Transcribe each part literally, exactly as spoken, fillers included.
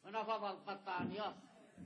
ونفض القطانية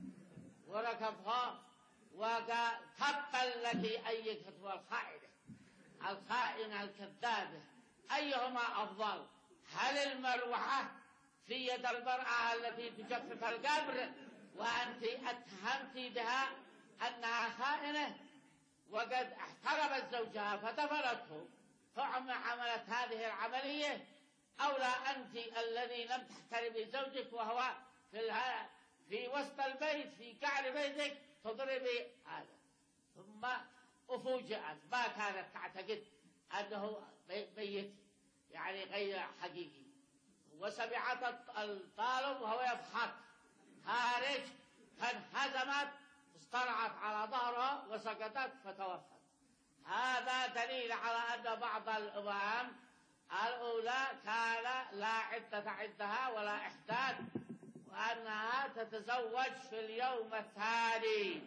وركبها وقال تبا لك أيتها الخائنة الخائنة الكذابة، أيهما أفضل؟ هل المروحة في يد المرأة التي تجفف القبر وأنت اتهمت بها أنها خائنة وقد احترمت زوجها فدفنته ثم عملت هذه العملية، أو لا أنت الذي لم تحترمي زوجك وهو في, في وسط البيت في قعر بيتك تضربي هذا؟ ثم أفوجئت ما كانت تعتقد أنه ميت يعني غير حقيقي، وسمعت الطالب وهو يضحك خارج فانهزمت اصطرعت على ظهرها وسقطت فتوفت. هذا دليل على أن بعض الأمم الأولى كان لا عدة عندها ولا إحداث، وأنها تتزوج في اليوم الثاني.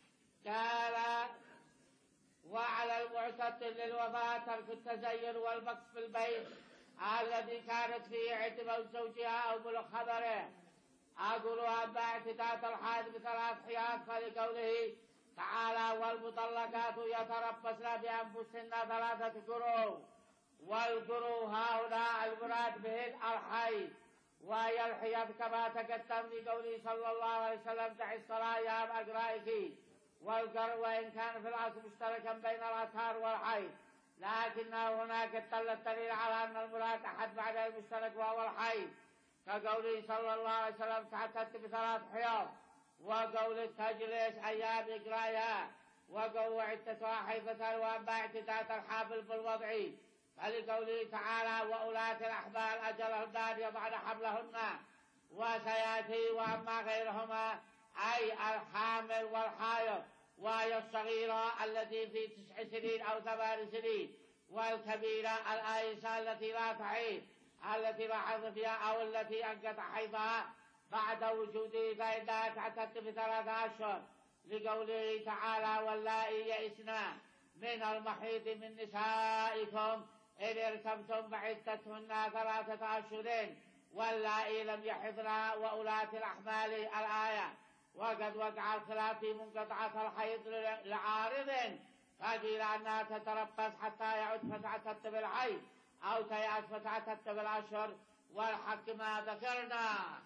قال وعلى المعتد للوفاة ترك التزين والمكث في البيت الذي كانت فيه عند موت زوجها أو بلغ خبره. أقول أما اعتداد الحائض بثلاث حياض فلقوله تعالى والمطلقات يتربصن بأنفسهن ثلاثة قروء، والقروء هؤلاء المراد بهن الحيض، وهي الحيض كما تقدم لقوله صلى الله عليه وسلم دع الصلاة يا أقرائك، والقروء وإن كان في الأصل مشتركا بين الأطهار والحيض، لكنه هناك دل الدليل على أن المراد أحد بعد المشترك وهو الحيض، كقوله صلى الله عليه وسلم تعتدت بثلاث حيض، وقول تجلس أيام إقرائها، وقول عدتها حيضة، وأما اعتداد الحامل بالوضع فلقوله تعالى وأولاة الأحمال أجلهن أن يضعن حملهن، وسيأتي وأما غيرهما أي الحامل والحائض وهي الصغيرة التي في تسع سنين أو ثمان سنين، والكبيرة الآيسة التي لا تحيض التي لا حيض فيها أو التي انقطع حيضها بعد وجوده فإنها تعتد بثلاثة أشهر، لقوله تعالى واللائي يئسن من المحيض من نسائكم إن ارتبتم فعدتهن ثلاثة أشهر واللائي لم يحضن وأولاة الأحمال الآية. وقد وقع الخلاف في منقطعة الحيض لعارض، فقيل أنها تتربص حتى يعد فتعتد بالحيض أو تيأس فتعتد بالأشهر، والحق ما ذكرنا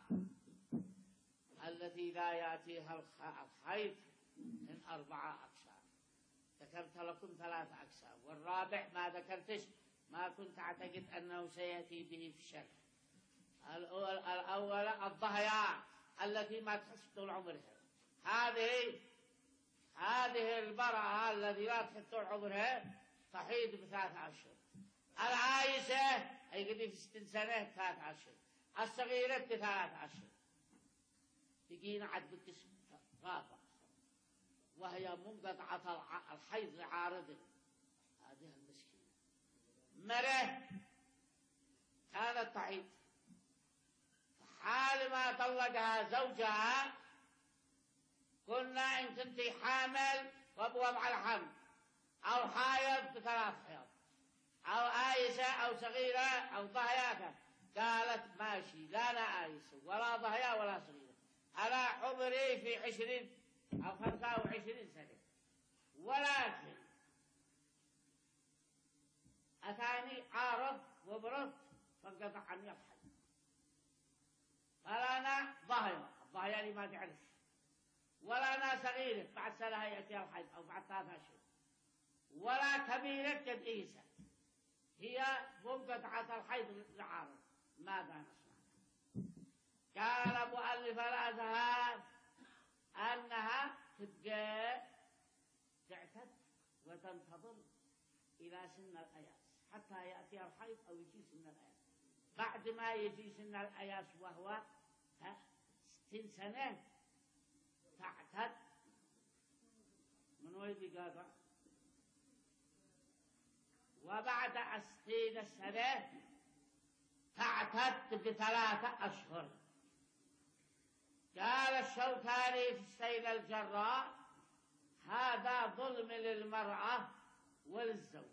التي لا يأتيها الحيض من أربعة أقسام، ذكرت لكم ثلاثة أقسام، والرابع ما ذكرتش ما كنت أعتقد أنه سيأتي به في الشرح. الأول الضهياء التي ما تحس طول عمرها، هذه هذه المرأة التي لا تحس طول عمرها تحيض بثلاثة أشهر، العايشة أي قد في ستين سنة ثلاثة أشهر، الصغيرة ثلاثة أشهر، تجينا عد بالقسم رابع وهي منقطعة الحيض لعارض. هذه المسكينة مرة كانت تحيض حال ما طلقها زوجها، قلنا إن كنت حامل وبوضع الحمل أو حائض بثلاث حيض أو آيسة أو صغيرة أو ضهياء، قالت ماشي لا أنا آيسة ولا ضهياء ولا صغيرة، أنا عمري في عشرين أو خمسة وعشرين سنة، ولكن أتاني عارض وبرد فانقطع عني الحيض، فلا أنا ضهياء الضهياء اللي ما تعرف، ولا أنا صغيرة بعد سنة يأتيها الحيض أو بعد ثلاثة أشهر، ولا كبيرة قد إيسة هي منقطعة الحيض لعارض، ماذا نصنع؟ قال مؤلف الأزهار أنها تبقى تعتد وتنتظر إلى سن الأياس حتى يأتي الحيض أو يجي سن الأياس، بعد ما يجي سن الأياس وهو ستين سنة تعتد من وين بقاطع، وبعد ستين السنة تعتد بثلاثة أشهر. قال الشوكاني في السيل الجراء هذا ظلم للمرأة وللزوج،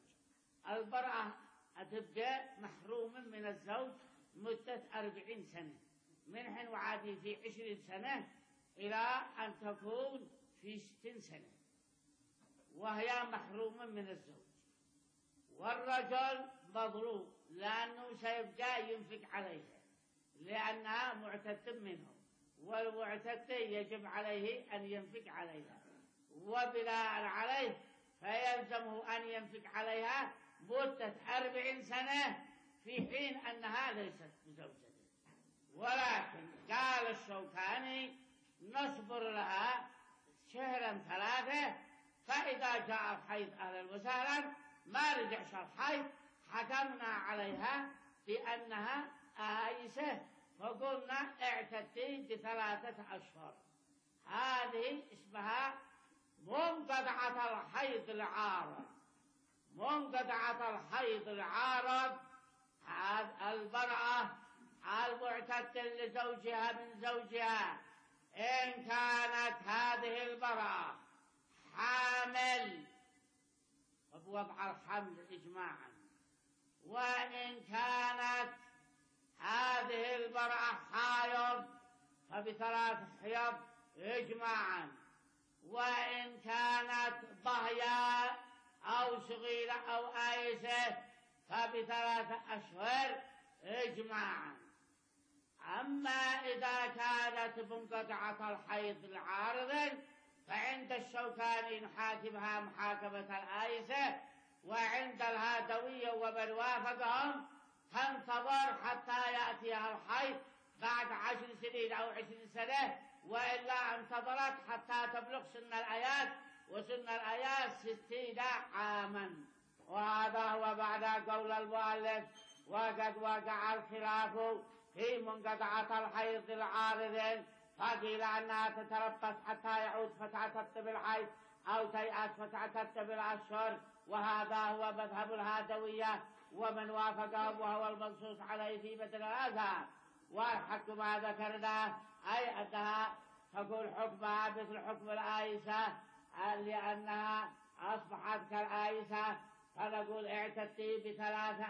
المرأة تبقى محرومة من الزوج مدة أربعين سنة من حين وعادي في عشرين سنة إلى أن تكون في ستين سنة، وهي محرومة من الزوج. والرجل مضروب لأنه سيبقى ينفق عليها لأنها معتدة منه، والمعتدة يجب عليه أن ينفق عليها، وبناء عليه فيلزمه أن ينفق عليها مدة أربعين سنة في حين أنها ليست بزوجته. ولكن قال الشوكاني نصبر لها شهرا ثلاثة، فإذا جاء الحيض أهلا وسهلا، ما رجعش الحيض حكمنا عليها بأنها آيسة، فقلنا اعتدي بثلاثة أشهر. هذه اسمها منقطعة الحيض العارض. منقطعة الحيض العارض المرأة المعتدة لزوجها من زوجها إن كانت هذه المرأة حامل وبوضع الحمل إجماعا، وإن كانت هذه المرأة حائض فبثلاث حيض إجماعا، وإن كانت ضهيا أو صغيرة أو آيسة فبثلاثة أشهر إجماعا. أما إذا كانت منقطعة الحيض العارض فعند الشوكاني نحاكمها محاكمة الآيسة، وعند الهادوية ومن وافقهم تنتظر حتى يأتيها الحيض بعد عشر سنين أو عشرين سنة، وإلا انتظرت حتى تبلغ سن الآيات، وسن الآيات ستين عاما. وهذا هو بعد قول المؤلف وقد وقع الخلاف في منقطعة الحيض العارض، فقيل أنها تتربص حتى يعود فتعتد بالحيض أو تيأس فتعتد بالأشهر، وهذا هو مذهب الهادوية ومن وافقهم وهو المنصوص عليه في بدل الأزهر. والحق ما ذكرناه أي أنها تقول حكمها مثل حكم الآيسة لأنها أصبحت كالآيسة، فنقول اعتدي بثلاثة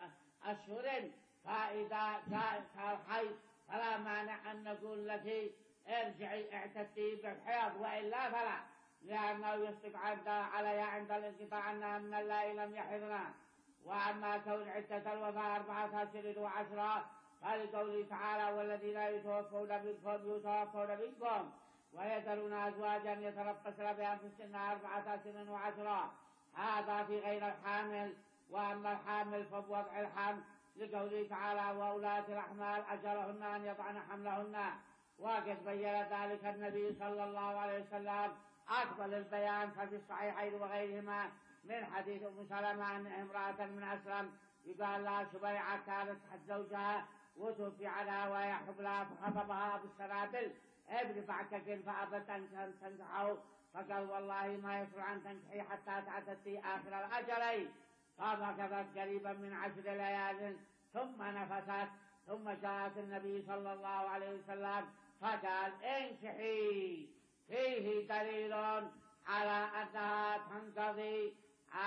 أشهر، فإذا كان الحيض فلا مانع أن نقول لك ارجعي اعتدي بالحيض، وإلا فلا، لأنه يصدق عليها عند الانقطاع أنها من اللائي لم يحضنا. وأما كون عدة الوفاة أربعة أشهر وعشرة فلقوله تعالى والذين يتوفون منكم يتوفون منكم ويذرون أزواجا يتربصن بأنفسهن أربعة أشهر وعشرة، هذا في غير الحامل. وأما الحامل فبوضع الحمل لقوله تعالى وأولاة الأحمال أجلهن أن يضعن حملهن، وقد بين ذلك النبي صلى الله عليه وسلم أقبل البيان ففي الصحيحين وغيرهما من حديث أم سلمة أن امرأة من أسلم يقال لها شبيعة كانت تحت زوجها وتوفي عنها وهي حبلى، فخطبها أبو السنابل ابن بعكك فأبت أن تنكحه، فقال والله ما يسرع أن تنكحي حتى تعتدي آخر الأجلين، فمكثت قريبا من عشر ليال ثم نفست، ثم جاءت النبي صلى الله عليه وسلم فقال انكحي، فيه دليل على أنها تنقضي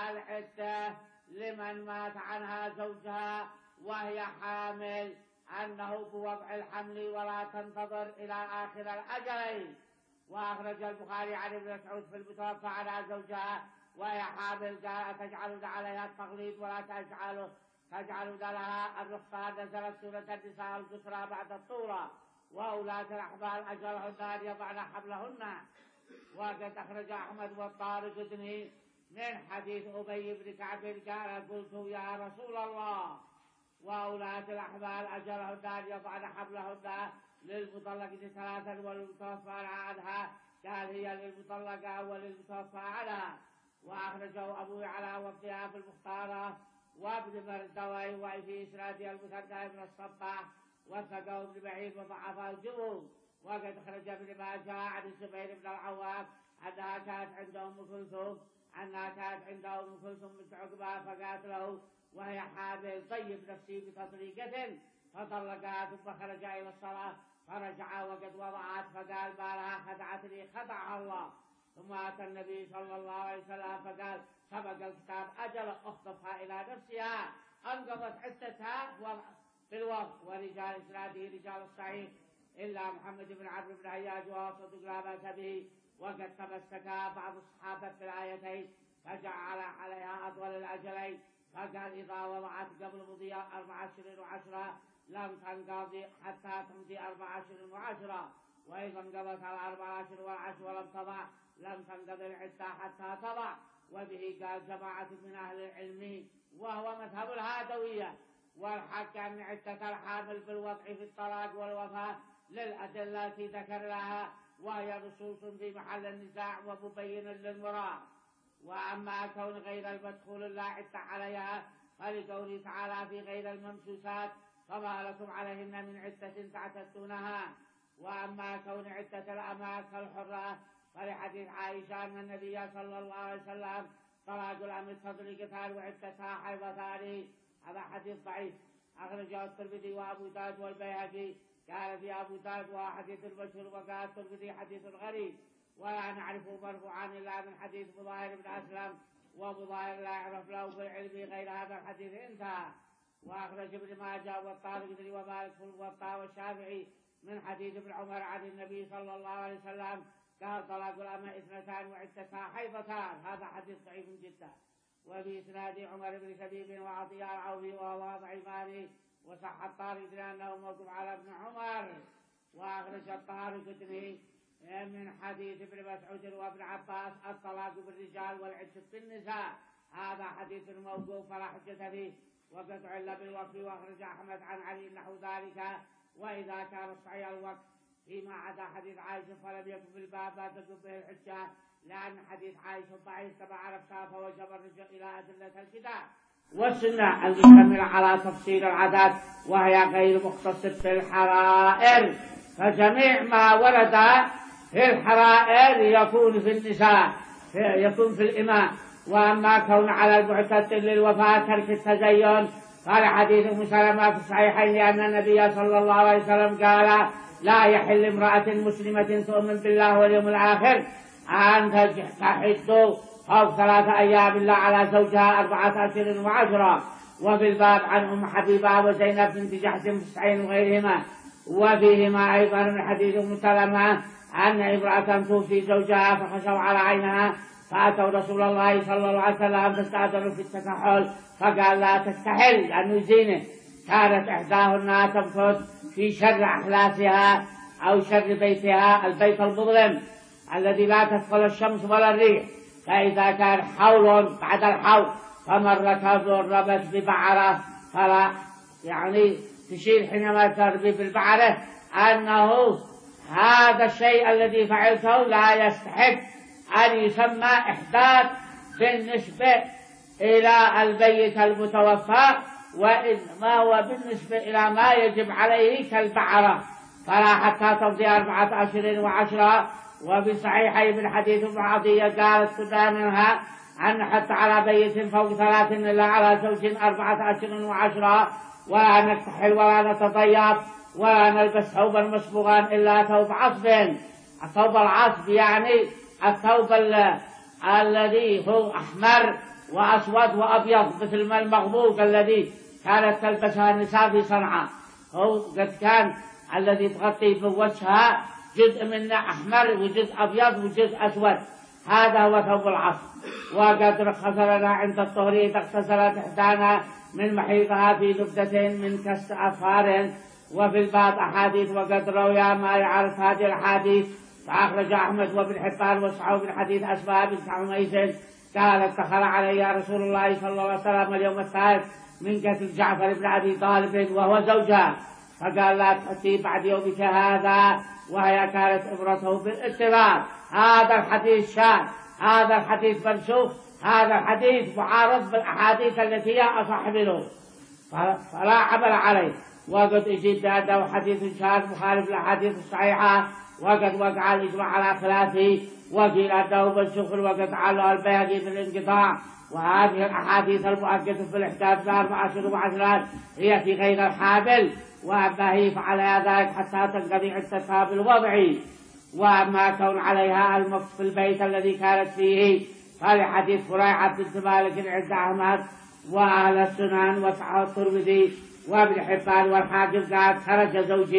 العدة لمن مات عنها زوجها وهي حامل، أنه بوضع الحمل ولا تنتظر إلى آخر الأجلين. وأخرج البخاري عن ابن مسعود في المتوفى على زوجها وهي حامل قال تجعلون عليها التغليظ ولا تجعلوا تجعلون لها الرخصة، نزلت سورة النساء القصرى بعد الطورة وأولاة الأحمال أجلهن أن يضعن حملهن. وقد أخرج أحمد والطارقطني من حديث أبي بن كعب قال قلت يا رسول الله وأولاة الأحمال أجلهن أن يضعن حملهن للمطلقة ثلاثا والمتوفى عنها، قال هي للمطلقة وللمتوفى عنها. وأخرجه أبو يعلى وابنها في المختارة وابن مردوي وفي إسناد المثنى بن الصباح وثقه ابن بعيد وضعفه الجمهور. وقد أخرج ابن ماجه عن الزبير بن العوام أنها كانت عند أم كلثوم أنها كانت عند أم كلثوم بنت عقبة فقالت له وهي حامل طيب نفسي بتطريقة، فطلقها ثم خرج إلى الصلاة فرجع وقد وضعت، فقال ما لها خدعتني خدعها الله. ثم أتى النبي صلى الله عليه وسلم فقال سبق الكتاب أجل أخطفها إلى نفسها، أنقضت عدتها بالوضع. ورجال إسناده رجال الصحيح إلا محمد بن عمرو بن عياش وهو صدوق لا بأس به. وقد تمسك بعض الصحابة بالآيتين فجعل عليها أطول الأجلين، فقال إذا وضعت قبل مضي أربع أشهر وعشرة لم تنقضي حتى تمضي أربع أشهر وعشرة، وإذا انقضت على أربع أشهر والعشر ولم تضع لم تنقضي العدة حتى تضع. وبه قال جماعة من أهل العلم وهو مذهب الهادوية، والحق أن عدة الحامل بالوضع في الطلاق والوفاة للأدلة التي ذكر لها، وهي نصوص في محل النزاع ومبين للمراد. وأما كون غير المدخول لا عدة عليها فلقوله تعالى في غير الممسوسات فما لكم عليهن من عدة تعتدونها. وأما كون عدة الأمات كالحرة فلحديث عائشة أن النبي صلى الله عليه وسلم طلاق الأمة تطلقتان وعدتها حيضتان، هذا حديث ضعيف أخرجه الترمذي وأبو داود والبيهقي. قال في أبو داود وحديث المشهور، وقال الترمذي حديث غريب ولا نعرفه مرفوعا إلا من حديث مظاهر بن أسلم، ومظاهر لا يعرف له بالعلم غير هذا الحديث انتهى. وأخرج ابن ماجه والطارقطني ومالك في الموطأ والشافعي من حديث ابن عمر عن النبي صلى الله عليه وسلم قال طلاق الأمة اثنتان وعدتها حيضتان، هذا حديث ضعيف جدا. وفي إسناد عمر بن شبيب وعطية العوفي وهو ضعيفان، وصح الطارقطني أنه موقوف على ابن عمر. وأخرج الطارقطني من حديث ابن مسعود وابن عباس الطلاق بالرجال والعدة بالنساء، هذا حديث موقوف فلا حجة فيه. وقد عل بالوقف. وأخرج أحمد عن علي نحو ذلك. وإذا كان صحيح الوقف فيما عدا حديث عائشة فلم يكن في الباب لا تقوم به الحجة، لأن حديث عائشة ضعيف كما عرفنا، فوجب الرجوع إلى أدلة الكتاب والسنة المشتملة على تفصيل العادات وهي غير مختصة في الحرائر. فجميع ما ورد في الحرائر يكون في النساء، يكون في الإماء. وأما كون على المعتد للوفاة ترك التزين قال حديث أم سلمة في الصحيحين أن النبي صلى الله عليه وسلم قال لا يحل امرأة مسلمة تؤمن بالله واليوم الآخر أن تحد فوق ثلاثة أيام إلا على زوجها أربعة أشهر وعشرة. وفي الباب عن أم حبيبة وزينب بنت جحش في الصحيحين وغيرهما. وفيهما أيضا من حديث أم سلمة أن امرأة توفي زوجها فخشوا على عينها فأتوا رسول الله صلى الله عليه وسلم فاستأذنوا في التكحل فقال لا تستحل لأنه يزينه. كانت إحداهن تمكث في شر أحلاسها أو شر بيتها، البيت المظلم الذي لا تدخل الشمس ولا الريح. فإذا كان حول بعد الحول فمرت ضربت ببعرة فلا يعني تشير حينما تربي بالبعرة أنه هذا الشيء الذي فعلته لا يستحق أن يسمى إحداث بالنسبة إلى البيت المتوفى، وإنما هو بالنسبة إلى ما يجب عليه كالبعرة، فلا حتى تمضي أربعة أشهر وعشرة. وفي صحيحين من حديث ابن عطية قالت كنا منها أن حتى على بيت فوق ثلاث إلا على زوج أربعة أشهر وعشرة، ولا نكتحل ولا نتطيب ولا نلبس ثوبا مصبوغا إلا ثوب عصب. الثوب العصب يعني الثوب الذي هو أحمر وأسود وأبيض مثل ما المغبوق الذي كانت تلبسها النساء في صنعاء، هو قد كان الذي تغطي بوجهها جزء منه أحمر وجزء أبيض وجزء أسود، هذا هو ثوب العصب. وقد رخص لنا عند الطهر إذا اغتسلت إحدانا من محيطها في نبتة من كسر أصفار. وفي الباب أحاديث وقد روى ما يعرف هذه الأحاديث. فأخرج أحمد وابن حبان وصحابه من حديث أسماء بنت عميس قالت دخل علي رسول الله صلى الله عليه وسلم اليوم الثالث من قتل جعفر بن أبي طالب وهو زوجها، فقال لا تأتي بعد يومك هذا، وهي كانت إبرته بالاضطرار. هذا الحديث شاذ، هذا الحديث منسوخ، هذا الحديث معارض بالأحاديث التي هي أصح منه فلا عمل عليه. وقد أجيب بأنه حديث شاذ مخالف للأحاديث الصحيحة، وقد وقع الإجماع على خلافه، وقيل أنه منسوخ، وقد علق البيهقي بالانقطاع. وهذه الأحاديث المؤكدة في الإحداث بأربع أشهر وعشرات هي في غير الحامل، وأما هي فعلى ذلك حتى تنقضي عدتها بالوضع. وأما كون عليها المكث في البيت الذي كانت فيه فلحديث فريعة بنت مالك عند أحمد وأهل السنن وصححه الترمذي وابن حبان والحاكم قال خرج زوجي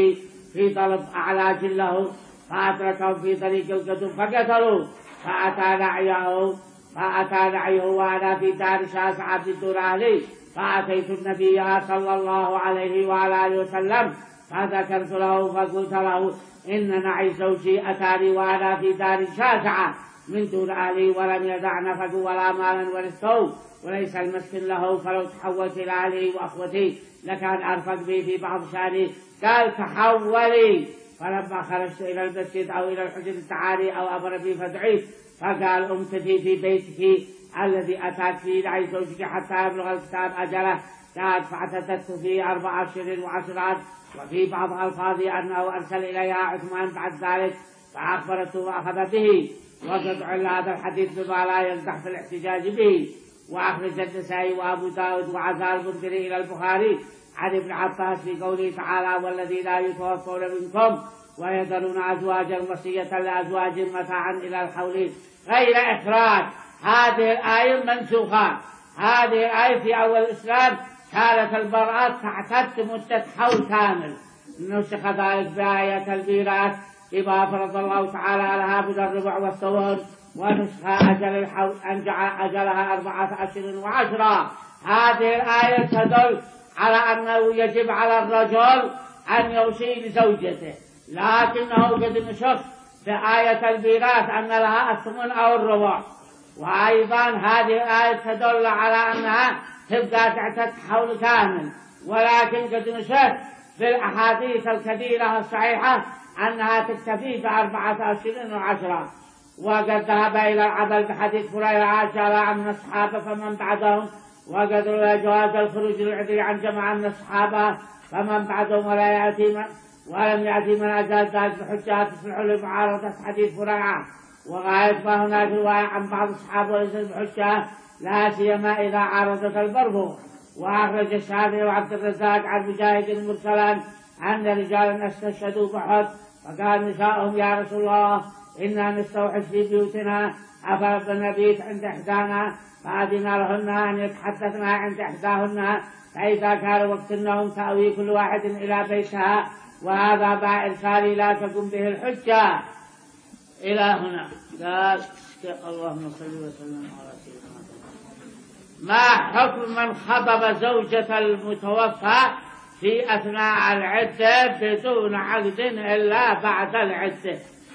في طلب أعلاج له فأتركهم في طريق القدم فقتلوا. فأتى نعيه فأتى نعيه وأنا في دار شاسعة بدون أهلي فأتيت النبي صلى الله عليه وعلى آله وسلم فذكرت له فقلت له إن نعي زوجي أتاني وأنا في دار شاسعة من دون أهلي ولم يدع نفقه ولا مالا ورثته وليس المسكن له فلو تحولت إلى أهلي وأخوتي لكان أرفق بي في بعض شأني. قال تحولي. فلما خرجت إلى المسجد أو إلى الحجر تعالي أو أمر بي فدعيت فقال امكثي في بيتك الذي أتاك فيه نعي زوجك حتى يبلغ الكتاب أجله. قال فاعتدت فيه أربع أشهر وعشرات. وفي بعض ألفاظه أنه أرسل إليها عثمان بعد ذلك فأخبرته وأخذ به. وقد عل هذا الحديث بما لا ينجح في الاحتجاج به. وأخرج النسائي وأبو داود وعزى المنذري إلى البخاري عن ابن عباس في قوله تعالى والذين لا يتوفون منكم ويذرون أزواجا وصية لأزواج متاعا إلى الحول غير إخراج. هذه الآية منسوخة. هذه الآية في أول الإسلام كانت المرأة تعتد مدة حول كامل. نسخ ذلك بآية الميراث بما فرض الله تعالى لها من الربع والثمن. ونسخ أجل الحول أن جعل أجلها أربعة أشهر وعشرة. هذه الآية تدل على أنه يجب على الرجل أن يوصي لزوجته لكنه قد نسخ بآية الميراث أن لها الثمن أو الربع. وأيضا هذه الآية تدل على أنها تبقى تعتد حول كامل ولكن قد نسخ بالأحاديث الكثيرة الصحيحة أنها تكتفي بأربعة أشهر وعشرة. وقد ذهب إلى العمل بحديث هريرة عائشة عن الصحابة فمن بعدهم وقد روى جواز الخروج للعذر عن جماعة من الصحابة فمن بعدهم ولا يأتي من ولم يأتي من أجل ذلك بحجة تصلح لمعارضة حديث هريرة. وغاية ما هناك رواية عن بعض الصحابة وليس بحجة لا سيما إذا عارضت المرفوع. وأخرج الشافعي وعبد الرزاق عن مجاهد مرسلا أن رجالا استشهدوا بأحد فقال نساؤهم يا رسول الله إنا نستوحش في بيوتنا أفنبيت عند إحدانا فأذنا لهن أن يتحدثنا عند إحداهن فإذا كان وقت النوم تأوي كل واحد إلى بيتها. وهذا باع إرسالي لا تقوم به الحجة. إلى هنا قال اللهم صل وسلم على سيدنا ما حكم من خطب زوجة المتوفى في أثناء العدة بدون عقد إلا بعد العدة؟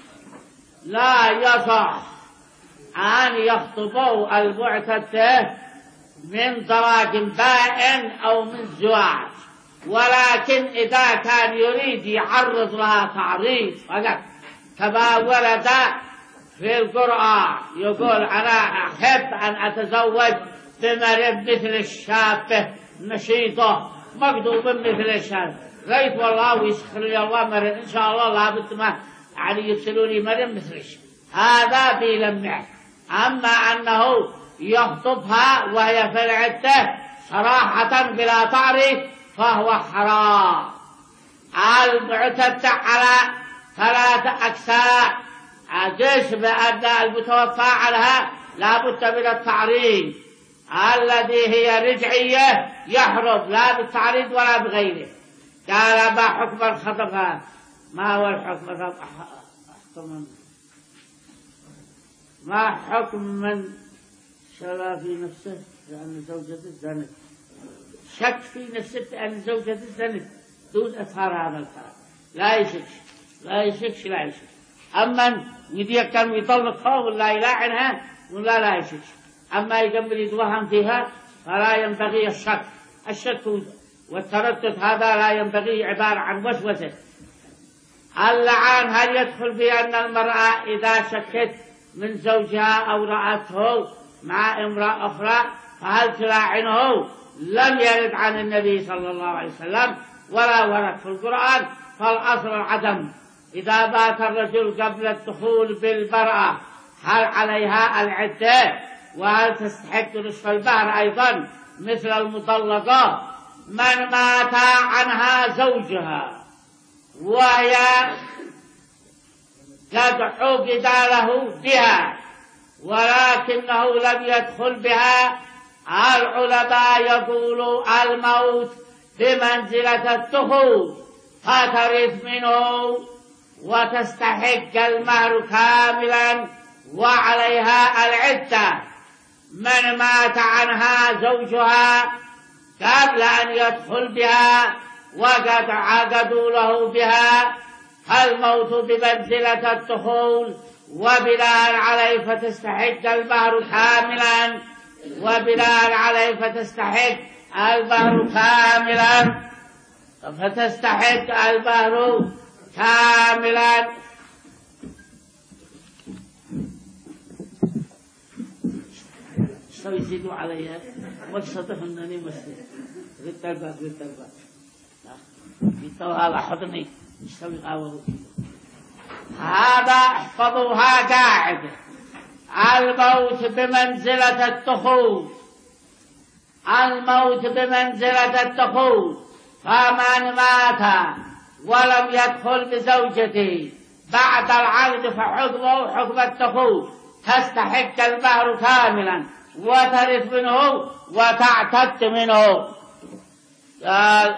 لا يصح أن يخطبوا المعتدة من طلاق بائن أو من زواج، ولكن إذا كان يريد يعرض لها تعريض فقط كما ورد في القرآن يقول أنا أحب أن أتزوج بمرأة مثل الشابة نشيطة مكتوب مثل الشابة ريت والله ويسخر لي الله مرة إن شاء الله لابد ما يعني يرسلوني مرة مثل الشابة هذا بيلمع. أما أنه يخطبها وهي في العدة صراحة بلا تعريف فهو حرام. المعتدة على ثلاثة أقسام. جسم أن المتوفى عنها لا بد من التعريض الذي هي رجعية يحرم لا بالتعريض ولا بغيره. قال ما حكم الخطبة؟ ما هو الحكم؟ ما حكم من شرى في نفسه لأن زوجته زنت شك في نفسه بأن زوجته زنت دون إظهار هذا الكلام لا يشكش لا يشكش لا يشكش. أما يدي كان يطلقها ولا يلاعنها ولا لا يشكش. أما يقبل يتوهم فيها فلا ينبغي الشك. الشك والتردد هذا لا ينبغي عبارة عن وسوسة. اللعان هل يدخل في أن المرأة إذا شكت من زوجها أو رأته مع امرأة أخرى فهل تلاعنه؟ لم يرد عن النبي صلى الله عليه وسلم ولا ورد في القرآن. فالأصل العدم. إذا مات الرجل قبل الدخول بالمرأة هل عليها العدة؟ وهل تستحق نصف المهر أيضا مثل المطلقة؟ من مات عنها زوجها وهي قد عقد له بها ولكنه لم يدخل بها العلماء يقولوا الموت بمنزلة الدخول فترث منه وتستحق المهر كاملا وعليها العدة. من مات عنها زوجها قبل أن يدخل بها وقد عقدوا له بها فالموت بمنزلة الدخول، وبناء عليه فتستحق المهر كاملا وبناء عليه فتستحق المهر كاملا فتستحق المهر كاملا. يزيدوا عليها مقصده أنني مسلم. قلت الباب قلت الباب قلت هذا حضني يستوي قاوه. هذا احفظوها قاعدة: الموت بمنزلة الدخول، الموت بمنزلة الدخول. فمن مات ولم يدخل بزوجته بعد العقد فحكمه حكم الدخول، تستحق المهر كاملا وترث منه وتعتد منه. قال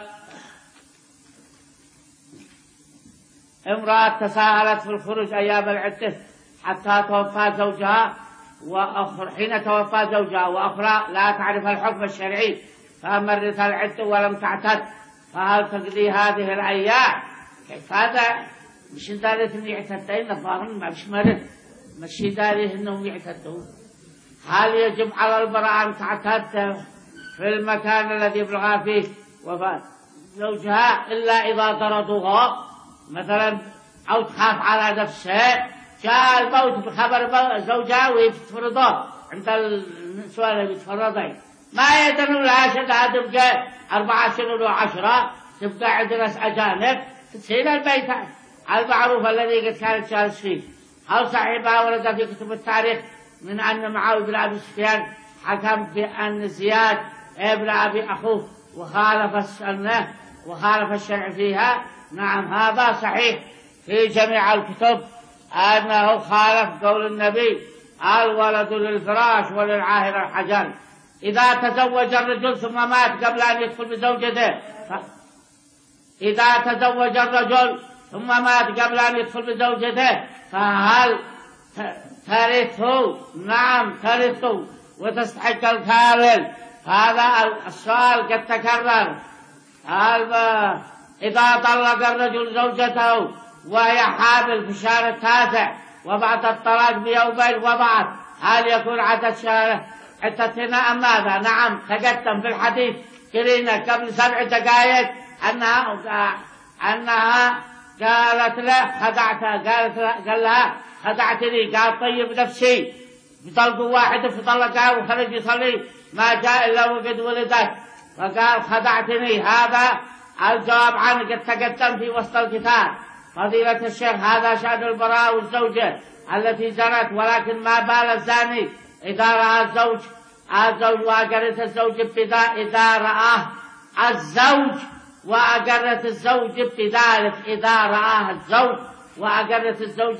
امرأة تساهلت في الخروج أيام العدة حتى توفى زوجها، وأخر حين توفى زوجها، وأخرى لا تعرف الحكم الشرعي فمرت العدة ولم تعتد، فهل تقضي هذه الأيام؟ كيف هذا؟ مش دارت إنه يعتدين الظاهرين ما مش مرت مش داريه إنهم يعتدون. هل يجب على المرأة أن تعتد في المكان الذي يبلغها فيه وفاة زوجها إلا إذا طردوها مثلا أو تخاف على نفسها؟ جاء الموت بخبر زوجها ويتفرضه عند النسوان اللي يتفرضين، ما يدرون لها شدها تبقى أربعة سنين وعشرة، تبقى عند ناس أجانب تسهيل البيت المعروف الذي قد كانت جالس فيه. هل صاحبها ورد في كتب التاريخ من أن معاوية بن أبي سفيان حكم بأن زياد ابن أبي أخوه وخالف السنة وخالف الشرع فيها؟ نعم هذا صحيح في جميع الكتب أنه خالف قول النبي: الولد للفراش وللعاهر الحجر. إذا تزوج الرجل ثم مات قبل أن يدخل بزوجته ف... إذا تزوج الرجل ثم مات قبل أن يدخل بزوجته فهل ترثه؟ نعم ترثه وتستحق الكامل. هذا السؤال قد تكرر. إذا طلق الرجل زوجته وهي حامل في الشهر التاسع وبعد الطلاق بيومين وضعت، هل يكون عدد شهر عدتنا أم ماذا؟ نعم تقدم في الحديث قرينا قبل سبع دقائق أنها أنها قالت له خدعتها، قالت له قال لها خدعتني، قال طيب نفسي بطلق واحد فطلقها وخرج يصلي ما جاء إلا وقد ولدت، فقال خدعتني. هذا الجواب عنه قد تقدم في وسط الكتاب. فضيلة الشيخ هذا شأن البراء والزوجة التي زنت، ولكن ما بال الزاني إذا رأى الزوج الزوج وأقرت الزوج ابتداء إذا رآه الزوج وأقرت الزوج بذلك إذا رآه الزوج وأقرت الزوج،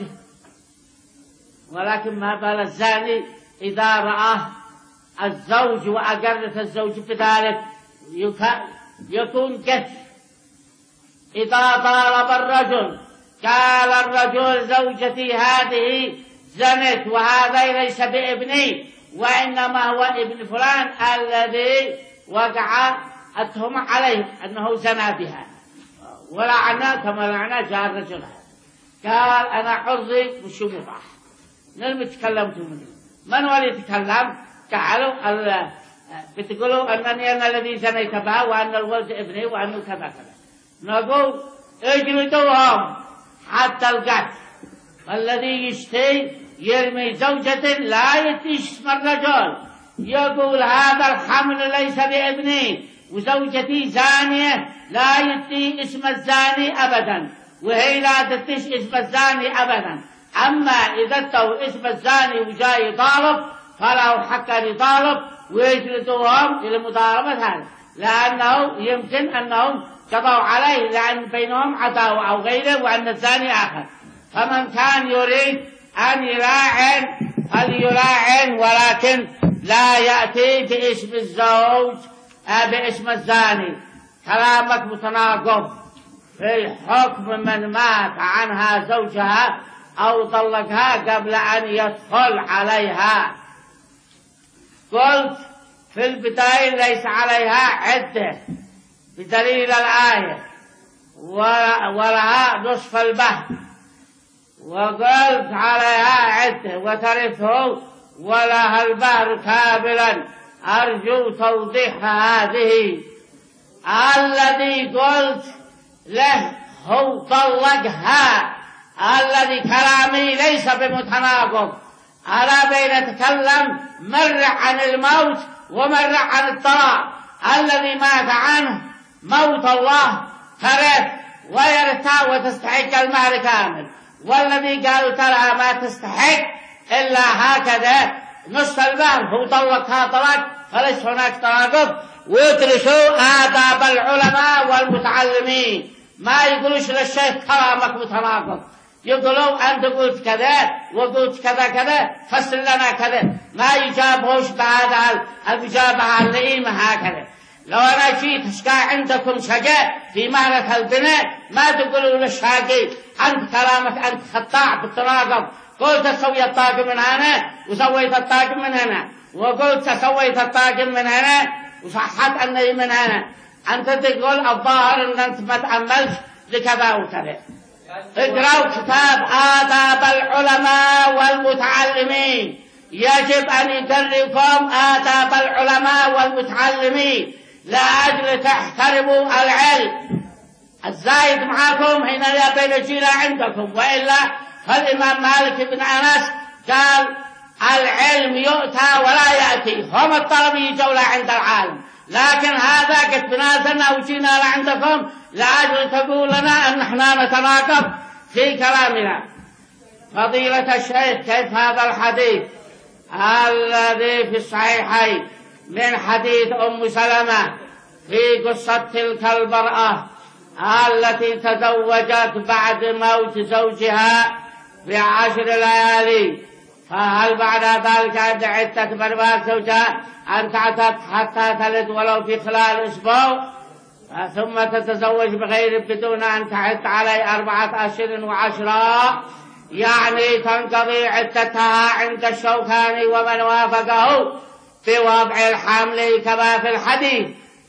ولكن ما بال الزاني إذا رآه الزوج وأقرت الزوج بذلك يكون كف. إذا طالب الرجل قال الرجل زوجتي هذه زنت وهذا ليس بابني وإنما هو ابن فلان الذي وقع التهمة عليه أنه زنى بها ولعنه كما لعنه جاء الرجل قال أنا عرضي مش مباح. نلم تكلمت منه من هو اللي يتكلم؟ قالوا بتقولوا أنني أنا الذي زنيت بها وأن الولد ابني وأنه كذا كذا. نقول اجلدوهم حتى القتل. والذي يشتي يرمي زوجة لا يتيش اسم الرجل، يقول هذا الحمل ليس بابني وزوجتي زانية، لا يتي اسم الزاني أبدا وهي لا تتيش اسم الزاني أبدا. أما إذا اتوا اسم الزاني وجاي يطالب فله حق أن يطالب ويجلدوهم إلى مضاربة هذا، لأنه يمكن أنهم قضوا عليه لأن بينهم عداوة أو غيره وأن الزاني آخر. فمن كان يريد أن يلاعن فليلاعن ولكن لا يأتي باسم الزوج باسم الزاني. كلامك متناقض. في الحكم من مات عنها زوجها أو طلقها قبل أن يدخل عليها. قلت في البداية ليس عليها عدة بدليل الآية ولها نصف البهر، وقلت عليها عدة وترثه ولها البهر كاملا. أرجو توضيح هذه. الذي قلت له هو طلقها، الذي كلامي ليس بمتناقض. أنا بين نتكلم مرة عن الموت ومرة عن الطلاق. الذي مات عنه موت الله ترث ويرثها وتستحق المهر كامل، والذي قالوا ترى ما تستحق إلا هكذا نصف المهر هو طلقها طلاق، فليس هناك تناقض. وادرسوا آداب العلماء والمتعلمين، ما يقولوش للشيخ كلامك متناقض، يقولوا أنت قلت كذا وقلت كذا كذا فسر لنا كذا، ما يجابوش بهذا الإجابة اللئيمة هكذا. لو أنا جيت أشكى عندكم شقاء في مهرة البناء ما تقولوا للشاقي أنت كلامك أنت خطاع بالتناقض، قلت سويت الطاقم من هنا وسويت الطاقم من هنا، وقلت سويت الطاقم من هنا وصحت أني من هنا. أنت تقول الظاهر أن أنت ما تأملش لكذا وكذا. اقرأوا كتاب آداب العلماء والمتعلمين، يجب أن يدركم آداب العلماء والمتعلمين لأجل تحترموا العلم. الزايد معكم حين لا بين الجيلة عندكم، وإلا فالإمام مالك بن أنس قال العلم يؤتى ولا يأتي، هم الطلب يجوا عند العالم، لكن هذا قد تنازلنا وجينا لعندكم لأجل تقول لنا أن احنا نتناقض في كلامنا. فضيلة الشيخ كيف هذا الحديث الذي في الصحيحين من حديث أم سلمة في قصة تلك المرأة التي تزوجت بعد موت زوجها بعشر ليالي، فهل بعد ذلك عند عدة مرات زوجها أن تعتد حتى تلد ولو في خلال أسبوع ثم تتزوج بغير بدون أن تعد عليه أربعة أشهر وعشرة، يعني تنقضي عدتها عند الشوكاني ومن وافقه بوضع الحمل كما في الحديث،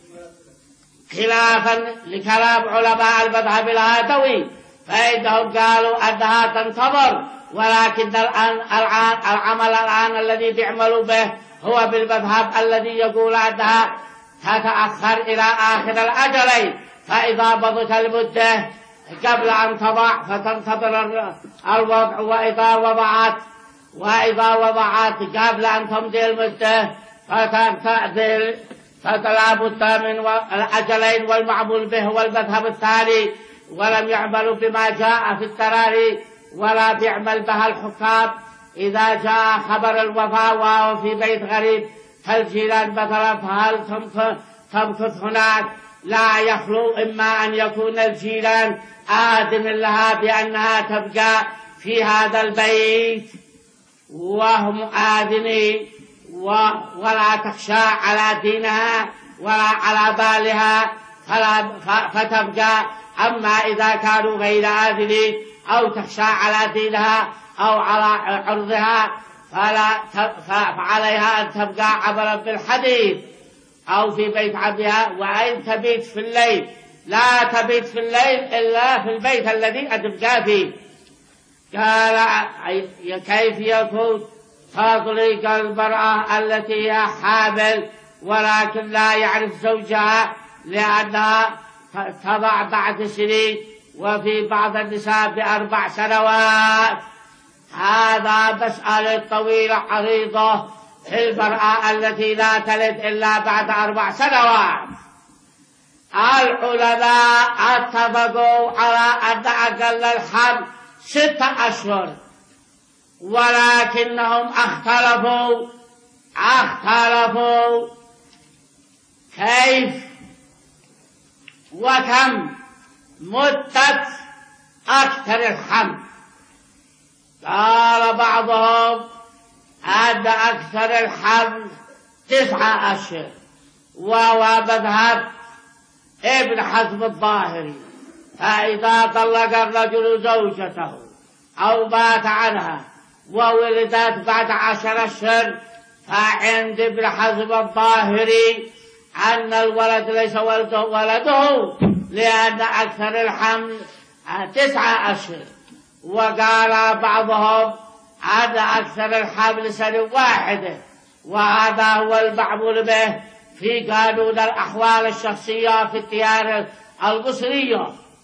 خلافا لكلام علماء المذهب الهاتوي، فإنهم قالوا أنها تنتظر، ولكن الآن العمل الآن الذي بيعملوا به هو بالمذهب الذي يقول أنها تتأخر إلى آخر الأجلين، فإذا مضت المدة قبل أن تضع فتنتظر الوضع، وإذا وضعت وإذا وضعت قبل أن تمضي المدة فتعدل، فلا بد من الأجلين، والمعمول به هو المذهب الثاني، ولم يعملوا بما جاء في التراري ولا بيعمل بها الحكام. إذا جاء خبر الوفاة وهو في بيت غريب كالجيران مثلا فهل تمكث هناك؟ لا يخلو إما أن يكون الجيران آذن لها بأنها تبقى في هذا البيت وهم آذنين ولا تخشى على دينها ولا على بالها فتبقى، أما إذا كانوا غير آذنين أو تخشى على دينها أو على عرضها فلا فعليها أن تبقى عبرا بالحديث أو في بيت عبدها، وأن تبيت في الليل، لا تبيت في الليل إلا في البيت الذي أتبقى فيه. قال كيف يكون تطلق المرأة التي هي حامل ولكن لا يعرف زوجها لأنها تضع بعد سنين، وفي بعض النساء بأربع سنوات؟ هذا مسألة طويلة عريضة. المرأة التي لا تلد إلا بعد أربع سنوات، العلماء اتفقوا على أن أقل الحمل ستة أشهر، ولكنهم اختلفوا اختلفوا كيف وكم مدة أكثر الحمل. قال بعضهم أن أكثر الحمل تسعة أشهر، وهو مذهب ابن حزم الظاهري، فإذا طلق الرجل زوجته أو مات عنها وولدت بعد عشر أشهر فعند ابن حزم الظاهري أن الولد ليس ولده ولده لأن أكثر الحمل تسعة أشهر، وقال بعضهم أن أكثر الحمل سنة واحدة، وهذا هو المعمول به في قانون الأحوال الشخصية في الديار المصرية.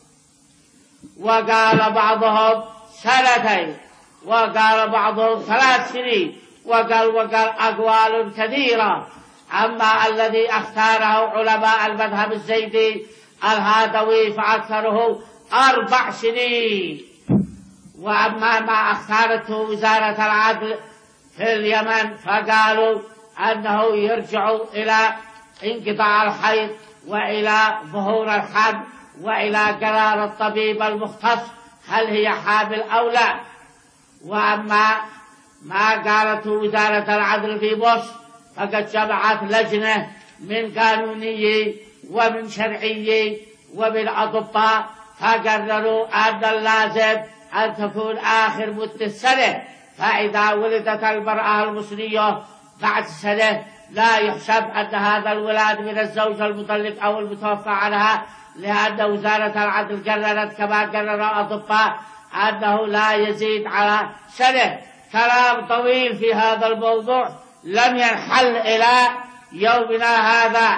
وقال بعضهم سنتين، وقال بعضهم ثلاث سنين، وقال وقال أقوال كثيرة. أما الذي اختاره علماء المذهب الزيدي الهادوي فأكثره أربع سنين. وأما ما اختارته وزارة العدل في اليمن فقالوا أنه يرجع إلى انقطاع الحيض وإلى ظهور الحمل وإلى قرار الطبيب المختص هل هي حامل أو لا. وأما ما قالته وزارة العدل في مصر فقد جمعت لجنة من قانونيين ومن شرعيين ومن أطباء فقرروا أن اللازم أن تكون آخر مدة سنة، فإذا ولدت المرأة المصرية بعد سنة لا يحسب أن هذا الولاد من الزوج المطلق أو المتوفى عنها، لأن وزارة العدل قررت كما قرر الأطباء أنه لا يزيد على سنة. كلام طويل في هذا الموضوع لم ينحل إلى يومنا هذا.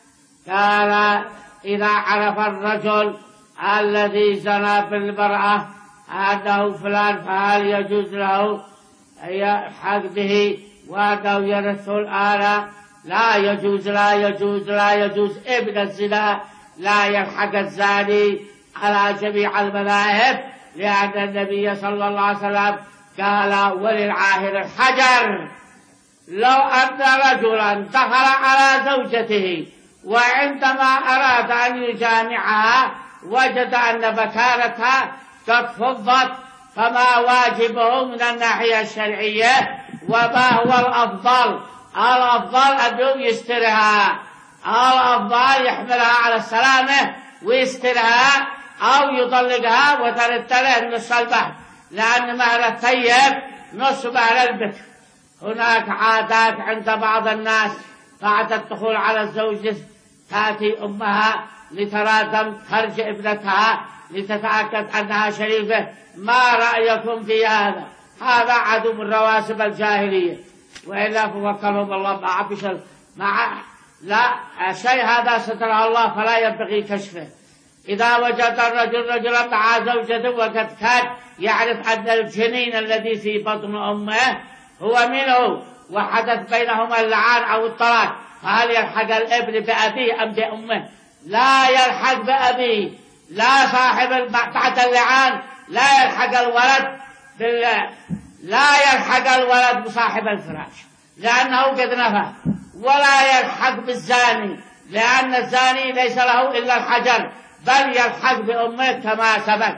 قال إذا عرف الرجل الذي زنى بالمرأة أنه فلان فهل يجوز له يلحق به وأنه يرث الآن؟ لا يجوز لا يجوز لا يجوز ابن الزنا لا يلحق الزاني على جميع المذاهب، لأن النبي صلى الله عليه وسلم قال وللعاهر الحجر. لو أن رجلا دخل على زوجته وعندما أراد أن يجامعها وجد أن بكارتها قد فضت فما واجبه من الناحية الشرعية وما هو الأفضل؟ الأفضل أنه يسترها، الأفضل يحملها على السلامة ويسترها أو يطلقها وترد له نصف المهر، لأن مهر الطيب نصف مهر البكر. هناك عادات عند بعض الناس بعد الدخول على الزوجة تأتي أمها لترى دم فرج ابنتها لتتأكد أنها شريفة. ما رأيكم في هذا؟ هذا عدو من رواسب الجاهلية، وإلا فوكلهم الله مع بشر مع لا شيء هذا ستره الله فلا ينبغي كشفه. إذا وجد الرجل رجلا مع زوجته وقد كان يعرف أن الجنين الذي في بطن أمه هو منه وحدث بينهما اللعان أو الطلاق، فهل يلحق الابن بأبيه أم بأمه؟ لا يلحق بأبيه، لا صاحب بعد اللعان لا يلحق الولد بالله، لا يلحق الولد بصاحب الفراش لأنه قد نفى، ولا يلحق بالزاني لأن الزاني ليس له إلا الحجر، بل يلحق بأمه كما سبق.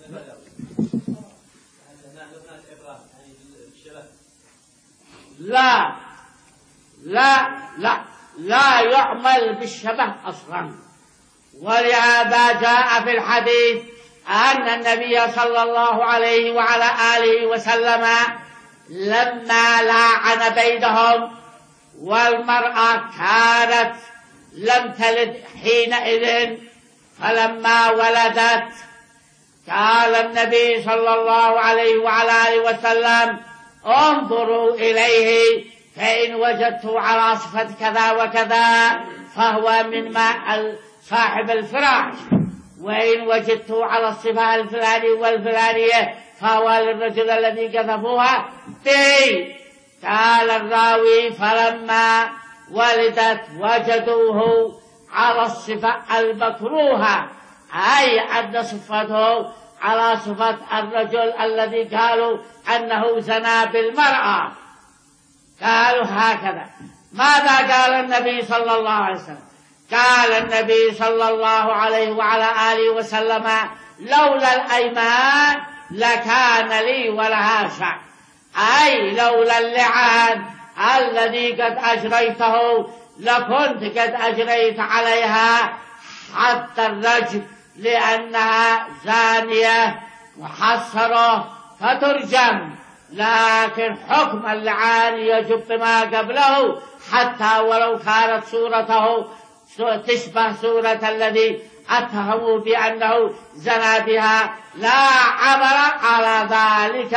لا لا لا لا يعمل بالشبه أصلا. ولهذا جاء في الحديث أن النبي صلى الله عليه وعلى آله وسلم لما لاعن بينهم والمرأة كانت لم تلد حينئذ، فلما ولدت قال النبي صلى الله عليه وعلى آله وسلم انظروا إليه فإن وجدته على صفة كذا وكذا فهو من ماء صاحب الفراش، وإن وجدته على الصفة الفلانية والفلانية فهو للرجل الذي قذفوها به. قال الراوي فلما ولدت وجدوه على الصفة المكروهة، أي أن صفته على صفة الرجل الذي قالوا أنه زنى بالمرأة. قالوا هكذا. ماذا قال النبي صلى الله عليه وسلم؟ قال النبي صلى الله عليه وعلى آله وسلم لولا الأيمان لكان لي ولها شأن، أي لولا اللعان الذي قد أجريته لكنت قد أجريت عليها حتى الرجل لأنها زانية محصرة فترجم، لكن حكم اللعان يجب بما قبله حتى ولو كانت صورته تشبه صورة الذي اتهموا بأنه زنى بها، لا عمل على ذلك.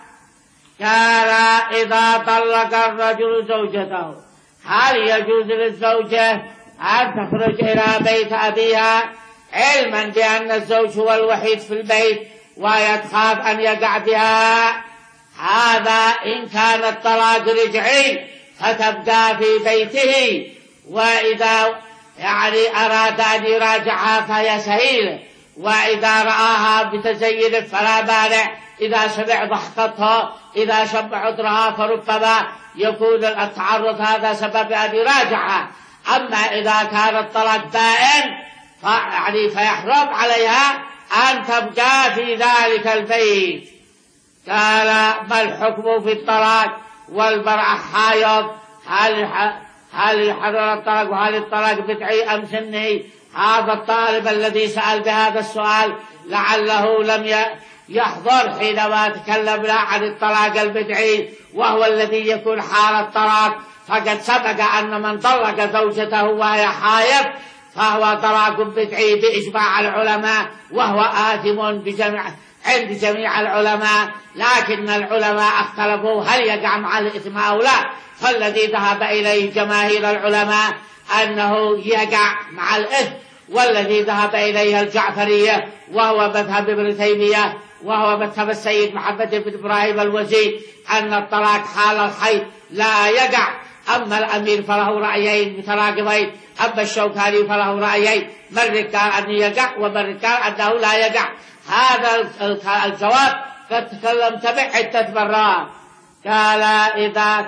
قال إذا طلق الرجل زوجته هل يجوز للزوجة أن تخرج إلى بيت أبيها علما بأن الزوج هو الوحيد في البيت ويتخاف أن يقع بها؟ هذا إن كان الطلاق رجعي فتبقى في بيته، وإذا يعني أراد أن يراجعها فهي سهيلة، وإذا رآها بتزين فلا مانع، إذا سمع ضحكتها إذا شم عذرها فربما يكون التعرض هذا سبب أن يراجعها. أما إذا كان الطلاق بائن يعني فيحرم عليها أن تبقى في ذلك البيت. قال ما الحكم في الطلاق والمرأة حائض؟ هل هل يحرر الطلاق وهل الطلاق بدعي أم سني؟ هذا الطالب الذي سأل بهذا السؤال لعله لم يحضر حينما تكلمنا عن الطلاق البدعي، وهو الذي يكون حال الطلاق، فقد سبق أن من طلق زوجته وهي حائض فهو طلاق بدعي بإجماع العلماء، وهو آثم بجميع عند جميع العلماء، لكن العلماء اختلفوا هل يقع مع الإثم أو لا، فالذي ذهب إليه جماهير العلماء أنه يقع مع الإثم، والذي ذهب إليه الجعفرية وهو مذهب ابن تيمية وهو مذهب السيد محمد بن إبراهيم الوزير أن الطلاق حال الحيض لا يقع. أما الأمير فله رأيين متراقبين، أما الشوكاني فله رأيين، من قال أنه يقع ومن قال أنه لا يقع. هذا الجواب قد تكلمت به عدة مرات. قال إذا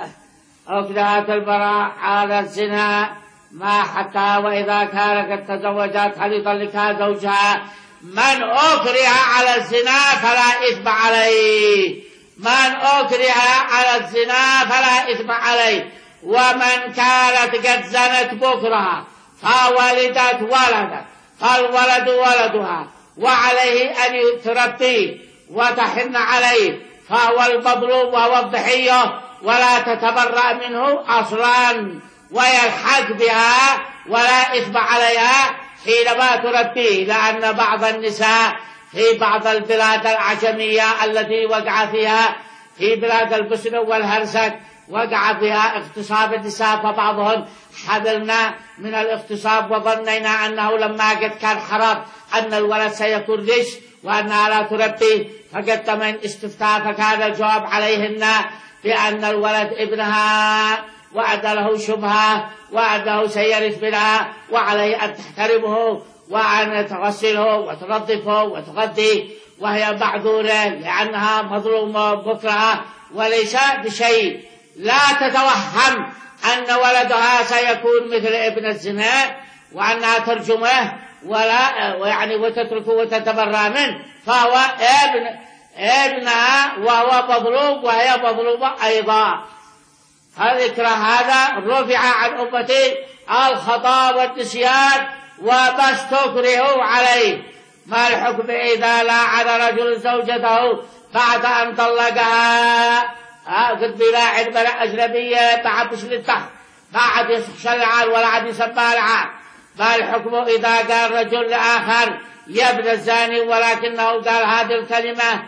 أكدهت البراء على الزنا ما حتى وإذا كان قد تزوجت هل يطلقها زوجها؟ من أكره على الزنا فلا إثم عليه، من أكره على الزنا فلا إثم عليه. ومن كانت قد زنت بكرها فولدت ولدا فالولد ولدها وعليه أن تربيه وتحن عليه فهو المظلوم وهو الضحية، ولا تتبرأ منه أصلا ويلحق بها ولا إثم عليها حينما تربيه، لأن بعض النساء في بعض البلاد العجمية التي وقع فيها في بلاد البسن والهرسك وقع فيها اغتصاب النساء، فبعضهم حذرنا من الاغتصاب وظنينا أنه لما قد كان حرام أن الولد سيكون رش وأنها لا تربي، فقدم استفتاء فكان الجواب عليهن بأن الولد ابنها وأن له شبهة وأنه سيرث منها وعليه أن تحترمه وأن تغسله وتنظفه وتغذيه، وهي معذورة لأنها مظلومة بكرها وليس بشيء. لا تتوهم أن ولدها سيكون مثل ابن الزنا وأنها ترجمه ولا ويعني وتتركه وتتبرأ منه، فهو ابن ابنها وهو مظلوم وهي مظلومة أيضا. فذكر هذا رفع عن أمتي الخطأ والنسيان وما استكرهوا عليه. ما الحكم إذا لاعن رجل زوجته بعد أن طلقها قد بلاعن من أجنبية بعد بشر التحت بعد يخشى اللعان ولا عاد يسمى لعان؟ ما الحكم إذا قال رجل لآخر يا ابن الزاني ولكنه قال هذه الكلمة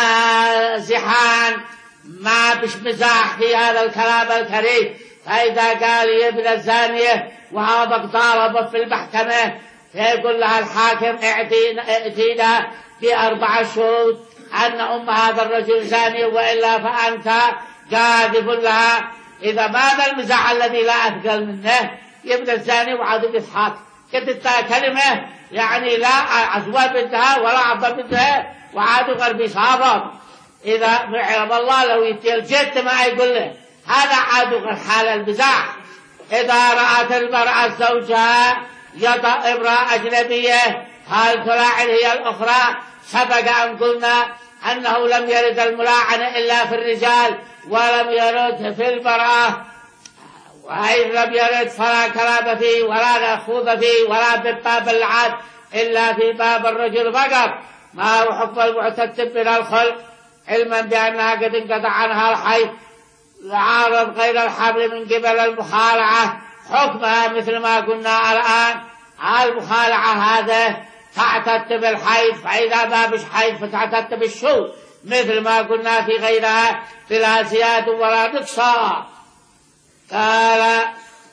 مازحان ما بش مزاح في هذا الكلام الكريم، فإذا قال يا ابن الزانية وهذا طالب في المحكمة فيقول لها الحاكم ائتينا بأربع شهود أن أم هذا الرجل زاني وإلا فأنت قاذف لها. إذا ماذا المزاح الذي لا أثقل منه؟ يا ابن الزاني وعاد يضحك قلت كلمة يعني لا عزوة بنتها ولا عبد بنتها وعاد غربي صابر. إذا معلم الله لو يتلجت ما يقول له هذا عاد غير حال المزاح. إذا رأت المرأة زوجها يطأ امرأة أجنبية هل تلاعن هي الأخرى؟ سبق أن قلنا أنه لم يرد الملاعنة إلا في الرجال ولم يرد في المرأة، وإن لم يرد فلا كلام فيه ولا نخوض فيه ولا بباب اللعان، إلا في باب الرجل فقط، ما هو حكم المعتد من الخلق، علما بأنها قد انقطع عنها الحيض لعارض غير الحبل من قبل المخالعة، حكمها مثل ما قلنا الآن. المخالعة هذا تعتد بالحيض، فإذا ما بش حيض فتعتد بالشوذ مثل ما قلنا في غيرها بلا زيادة ولا نقصان. قال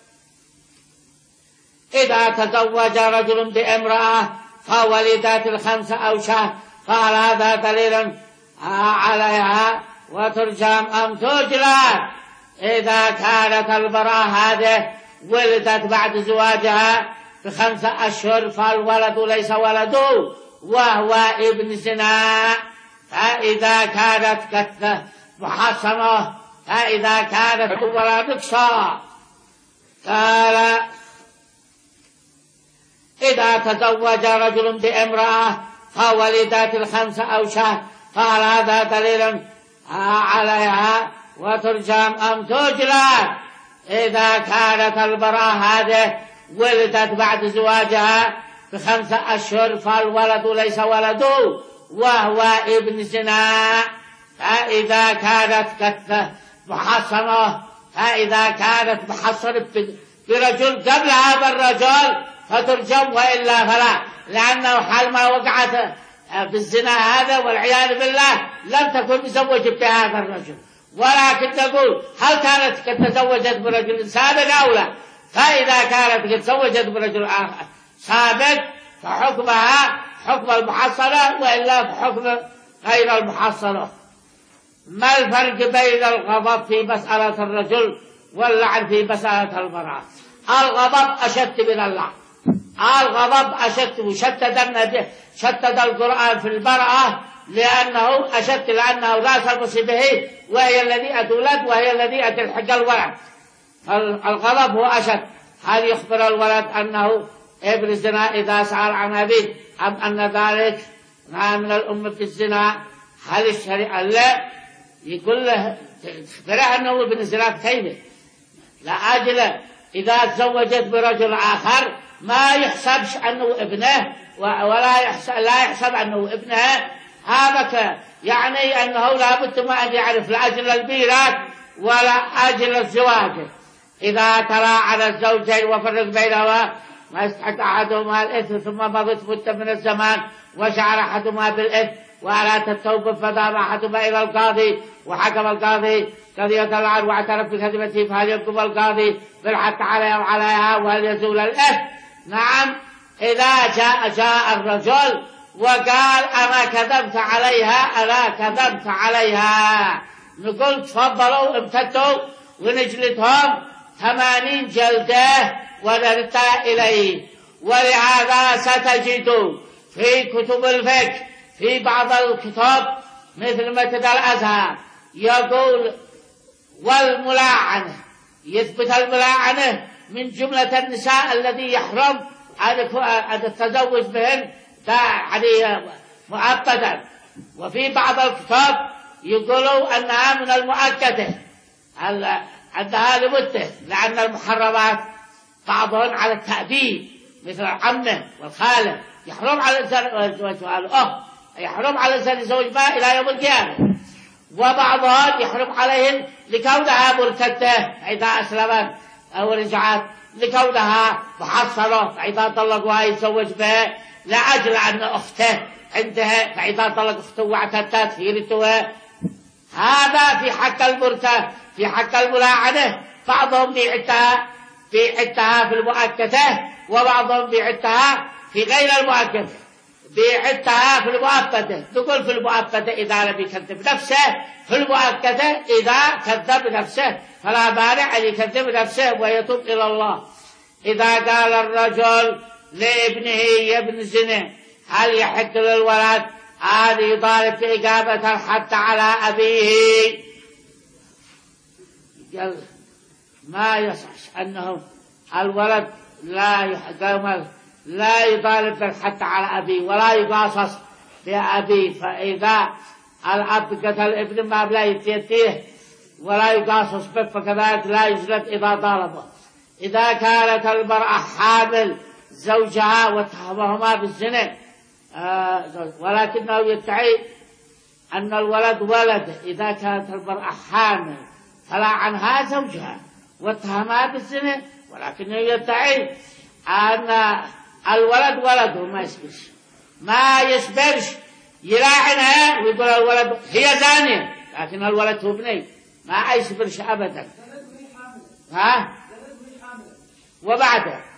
إذا تزوج رجل بامرأة فولدت الخمسة أو شهر قال هذا دليل عليها وترجم أم تجلد. إذا كانت المرأة هذه ولدت بعد زواجها بخمسة أشهر فالولد ليس ولده وهو ابن زنا. فإذا كانت قد محصنة فإذا كانت ولا نقصان. قال إذا تزوج رجل بامرأة فولدت الخمسة أو شهر قال هذا دليل عليها وترجم أم تجلد. إذا كانت المرأة هذه ولدت بعد زواجها بخمسة أشهر فالولد ليس ولده وهو ابن زنا. فإذا كانت قد محصنة فإذا كانت محصنة برجل قبل هذا الرجل فترجم، وإلا فلا، لأنه حال ما وقعت بالزنا هذا والعياذ بالله لم تكن مزوجة بهذا الرجل. ولكن تقول هل كانت قد تزوجت برجل سابق أو لا؟ فإذا كانت قد تزوجت برجل آخر سابق فحكمها حكم المحصنة، وإلا بحكم غير المحصنة. ما الفرق بين الغضب في مسألة الرجل واللعن في مسألة المرأة؟ الغضب أشد من اللعن. الغضب أشد، وشدد النبي شدد القرآن في المرأة لأنه أشد، لأنه لا تلبس به وهي الذي تولد وهي الذي تلحق الولد. الغضب هو أشد. هل يخبر الولد أنه ابن الزنا إذا سأل عن أبيه أم أن ذلك من الأم في الزنا؟ هل الشريعة لا يقول له تخبره أنه ابن الزنا كيف؟ لا أجل إذا تزوجت برجل آخر ما يحسبش أنه ابنه ولا يحسب لا يحسب أنه ابنها. هذا يعني أنه لا بد ما أن يعرف لأجل الميراث ولا أجل الزواج. إذا تلاعن الزوجين وفرق بينهما ما يستحق أحدهما الإثم ثم مضت مدة من الزمان وشعر أحدهما بالإثم وأراد التوبة فذهب أحدهما إلى القاضي وحكم القاضي قضية اللعن واعترف بكذبته، فهل يحكم القاضي بالحق عليها وعليها وهل يزول الإثم؟ نعم. إذا جاء جاء الرجل وقال أنا كذبت عليها أنا كذبت عليها نقول تفضلوا امتدوا ونجلدهم ثمانين جلدة ونرتع إليه. ولهذا ستجد في كتب الفقه في بعض الكتب مثل متن الأزهر يقول والملاعنة، يثبت الملاعنة من جملة النساء الذي يحرم أن التزوج بهن يعني مؤبدا. وفي بعض الكتب يقولوا أنها من المؤكدة عندها لمدة، لأن المحرمات بعضهن على التأبيد مثل العمة والخالة يحرم على الإنسان والأخ يحرم على الإنسان يزوج بها إلى يوم القيامة، وبعضهن يحرم عليهن لكونها مرتدة إذا أسلمت أو رجعت، لكونها محصنة فإذا طلقوها يتزوج بها لأجل أن أخته عندها فإذا طلق أخته واعتدت هيرتها. هذا في حق المرتد. في حق الملاعنة بعضهم بيعتها بيعتها في المؤكدة وبعضهم بيعتها في غير المؤكدة، بيعتها في المؤكدة. نقول في المؤكدة إذا لم يكذب نفسه، في المؤكدة إذا كذب نفسه فلا مانع أن يكذب نفسه ويتوب إلى الله. إذا قال الرجل لابنه يا ابن زنا هل يحق للولد أن يطالب بإقامة الحد على أبيه؟ ما يصح أنه الولد لا يحق لا يطالب بالحد على أبيه ولا يقاصص بأبيه. فإذا الأب قتل ابن ما بلا يتيه ولا يقاصص به فكذلك لا يجلد إذا طالبه. إذا كانت المرأة حامل زوجها واتهمهما بالزنا، آه ولكنه يدعي أن الولد ولد إذا كانت المرأة حامل فلا عنها زوجها واتهمها بالزنا، ولكنه يدعي أن الولد ولد وما يسبرش ما يسبرش يلاعنها ويقول الولد هي زانية، لكن الولد هو ابني ما يسبرش أبدا. ها وبعده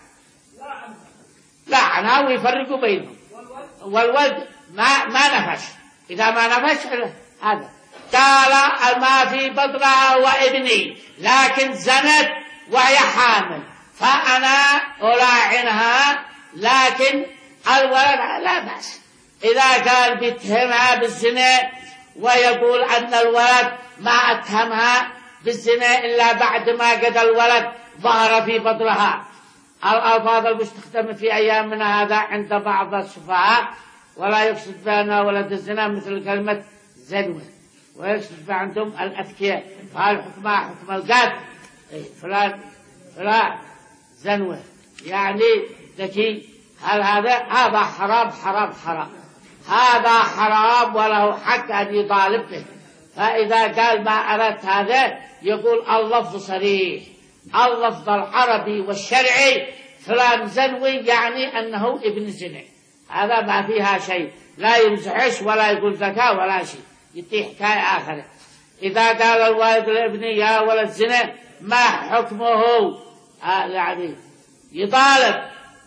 لعنها ويفرقوا بينهم، والولد ما ما نفش، إذا ما نفش هذا قال ما في بطنها وابني لكن زنت وهي حامل فأنا ألاعنها، لكن الولد لا بأس إذا كان بيتهمها بالزنا ويقول أن الولد ما أتهمها بالزنا إلا بعد ما قد الولد ظهر في بطنها. الألفاظ المستخدمة في أيامنا هذا عند بعض السفهاء ولا يقصد بأنها ولد الزنا مثل كلمة زنوة، ويقصد بعندهم الأذكياء، فهل حكمها حكم القتل فلان فلان زنوة يعني ذكي. هل هذا هذا حرام حرام حرام، هذا حرام وله حق أن يطالب به. فإذا قال ما أردت هذا يقول اللفظ صريح، اللفظ العربي والشرعي فلان زنوي يعني أنه ابن زنا، هذا ما فيها شيء، لا يمزحش ولا يقول زكاة ولا شيء، يتي حكاية آخرة. إذا قال الوالد لابنه يا ولد زنا ما حكمه؟ آه يعني يطالب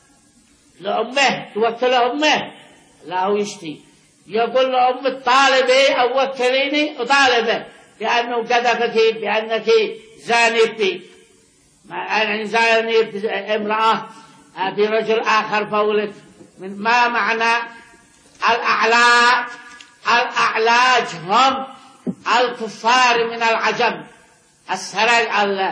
لأمه توكل أمه لا هو يشتي، يقول لأم الطالبي أو وكليني أطالبه بأنه قذفك بأنك زاني بي، يعني زاني امرأة برجل آخر فولد. من ما معنى الأعلاج؟ الأعلاج هم الكفار من العجم، السراج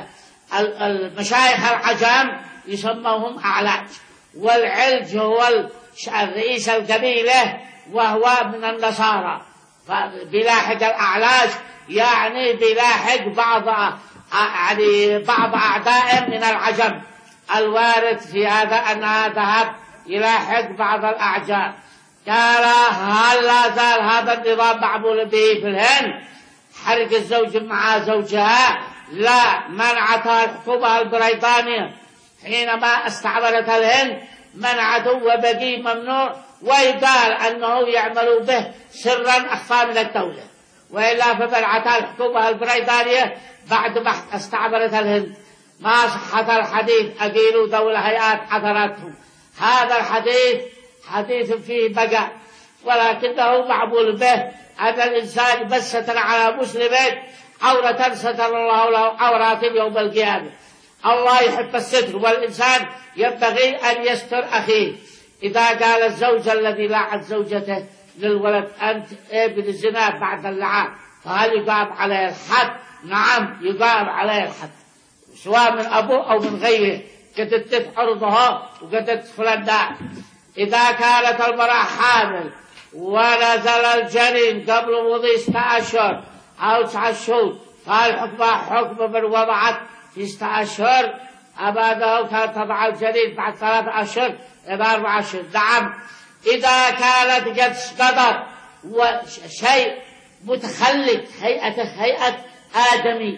المشايخ العجم يسموهم أعلاج، والعلج هو الرئيس القبيلة وهو من النصارى، فبيلاحق الأعلاج يعني بيلاحق بعض يعني بعض أعدائهم من العجم. الوارد في هذا أنها ذهب يلاحق بعض الأعجام. قال هل لا زال هذا النظام معمول به في الهند؟ حرق الزوج مع زوجها لا، منعتها الحكومة البريطانية حينما استعملت الهند، منعته وبقي ممنوع، ويقال أنه يعملوا به سرا أخفى من الدولة، وإلا فمنعتها الحكومة البريطانية بعد ما استعملت الهند. ما صحة الحديث أقيلوا دولة هيئات حضراتهم، هذا الحديث حديث فيه بقى، ولكنه معمول به أن الإنسان بس ستر على مسلمين عورة ستر الله له عوراتهم يوم القيامة. الله يحب الستر، والإنسان ينبغي أن يستر أخيه. إذا قال الزوج الذي لاعن زوجته للولد أنت ابن الزنا بعد اللعان، فهل يقام عليه الحد؟ نعم يقام عليه الحد، سواء من أبوه أو من غيره، قد عرضها وقد فلان. إذا كانت المرأة حامل ونزل الجنين قبل مضي ستة أشهر أو تسعة شهور، فهل حكمها حكم من وضعت في ستة أشهر أباده كانت تضع الجنين بعد ثلاثة أشهر إلى أربعة أشهر؟ نعم. إذا كانت قد سقطت وشيء متخلق هيئته هيئة آدمي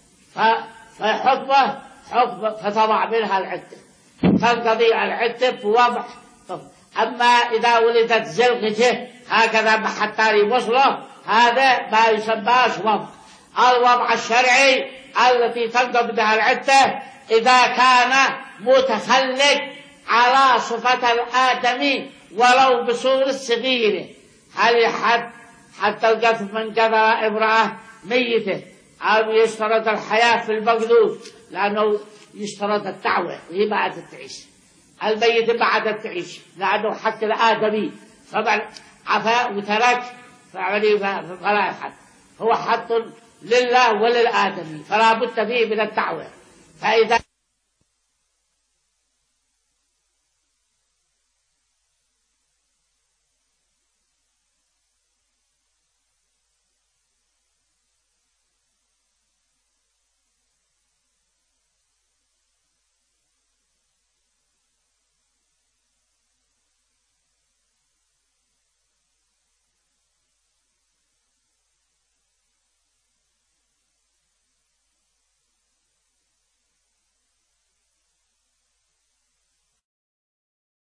فحكمه حكم فتضع منها العدة، تنقضي العدة بوضع. أما إذا ولدت زلقته هكذا حتى يوصله هذا ما يسمىش وضع. الوضع الشرعي التي تنقضي بها العدة إذا كان متخلق على صفة الآدمي ولو بصورة صغيرة. هل يحد حتى القذف من قذف امرأة ميتة أو يشترط الحياة في المقذوف، لأنه يشترط الدعوة وهي بعد تعيش، الميت بعد تعيش، لأنه حتى الآدمي فمن عفا وترك فلا يحد، هو حق لله وللآدمي فلا بد فيه من الدعوة. فإذا